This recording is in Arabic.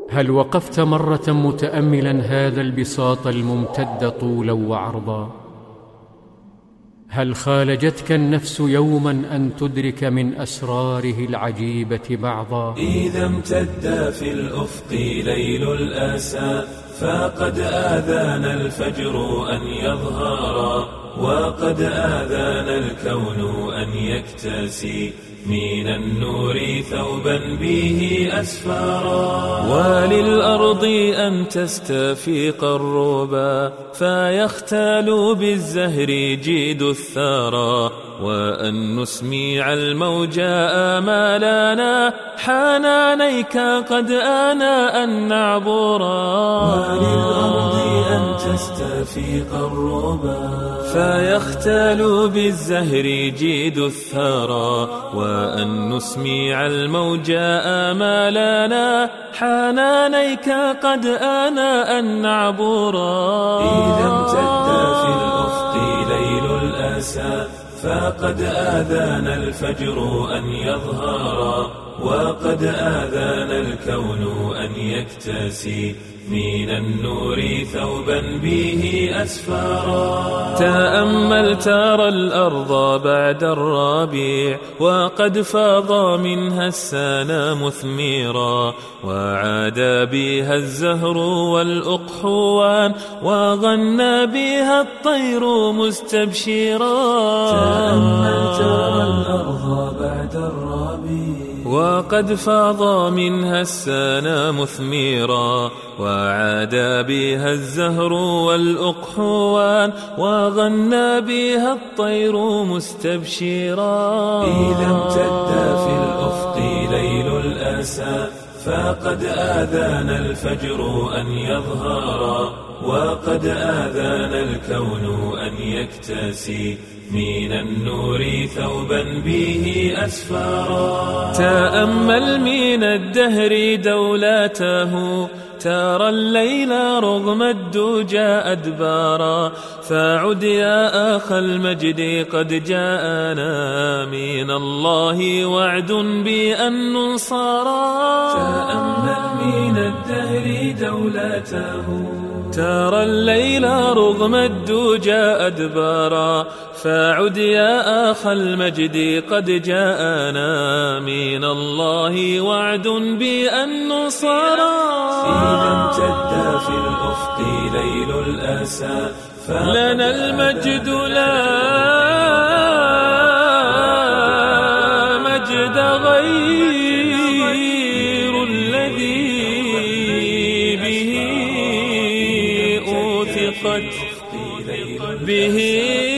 هل وقفت مرة متأملا هذا البساط الممتد طولا وعرضا؟ هل خالجتك النفس يوما أن تدرك من أسراره العجيبة بعضا؟ إذا امتد في الأفق ليل الأسى فقد آذان الفجر أن يظهرا، وقد آذان الكون أن يكتسي من النور ثوبا به أسفارا، وللأرض أن تستفيق الربا فيختال بالزهر جيد الثرى، وأن نسميع الموجى آمالنا حنانيك قد آنا أن نعبرا، وللأرض أن تستفيق الربا فيختال بالزهر جيد الثرى، وأن نسميع الموجى آمالنا حنانيك قد آنا أن نعبرا. إذا امتد في الأفق ليل الأسى فقد آذان الفجر أن يظهرا، وقد آذان الكون أن يكتسي من النور ثوبا به أسفارا. تأمل ترى الأرض بعد الربيع وقد فاض منها السنا مثمرا، وعاد بها الزهر والأقحوان وغنى بها الطير مستبشرا. تأمل ترى الأرض بعد الربيع وقد فاض منها السنا مثمرا، وعاد بها الزهر والأقحوان وغنى بها الطير مستبشرا. إذا امتد في الأفق ليل الأسى فقد آذان الفجر أن يظهرا، وقد آذان الكون أن يكتسي من النور ثوبا به أسفارا. تأمل من الدهر دولته ترى الليل رغم الدجى أدبارا، فعد يا أخ المجد قد جاءنا من الله وعد بأن ننصرا. تأمل من الدهر دولته ترى الليل رغم الدجى أدبارا، فعد يا أخ المجد قد جاءنا من الله وعد بأن ننصرا. إذا امتد في الأفق ليل الأسى لنا المجد لا مجد غير الذي به أوثقت به